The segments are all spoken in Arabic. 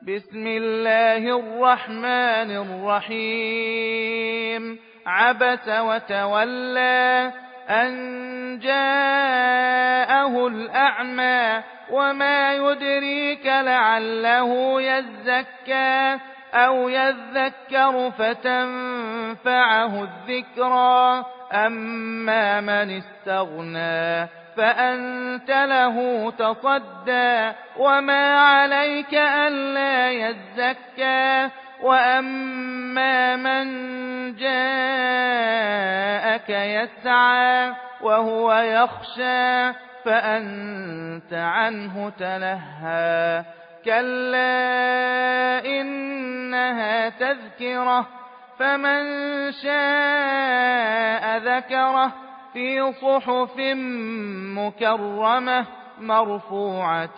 بسم الله الرحمن الرحيم عبس وتولى أن جاءه الأعمى وما يدريك لعله يزكى أو يذكر فتنفعه الذكرى أما من استغنى فأنت له تصدى وما عليك ألا يزكى وأما من جاءك يسعى وهو يخشى فأنت عنه تلهى كلا إنها تذكرة فمن شاء ذكره في صحف مكرمة مرفوعة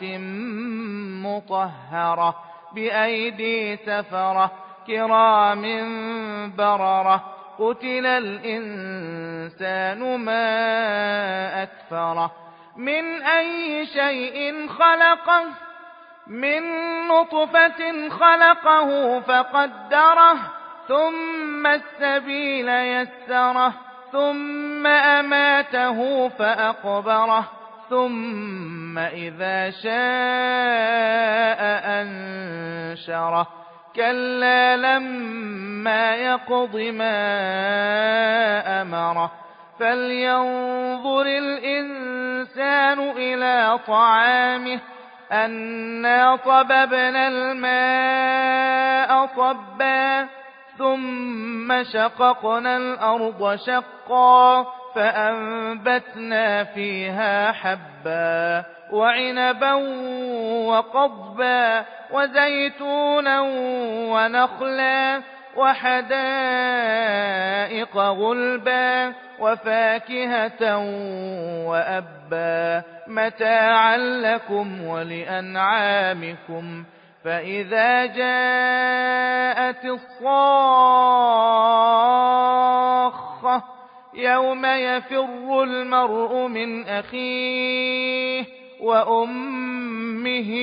مطهرة بأيدي سفرة كرام بررة قتل الإنسان ما أكفره من أي شيء خلقه من نطفة خلقه فقدره ثم السبيل يسره ثم أماته فأقبره ثم إذا شاء أنشره كلا لما يقض ما أمره فلينظر الإنسان إلى طعامه أنا صببنا الماء صبا ثم شققنا الأرض شقا فأنبتنا فيها حبا وعنبا وقضبا وزيتونا ونخلا وحدائق غلبا وفاكهة وأبا متاعا لكم ولأنعامكم فإذا جاءت الصاخة يوم يفر المرء من أخيه وأمه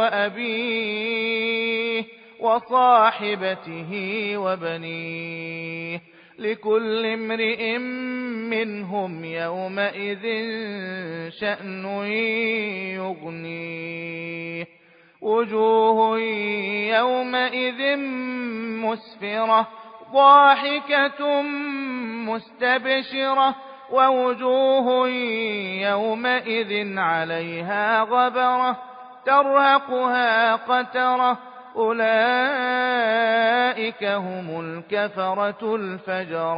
وأبيه وصاحبته وبنيه لكل امرئ منهم يومئذ شأن يغنيه وجوه يومئذ مسفرة ضاحكة مستبشرة ووجوه يومئذ عليها غبرة ترهقها قترة أولئك هم الكفرة الفجرة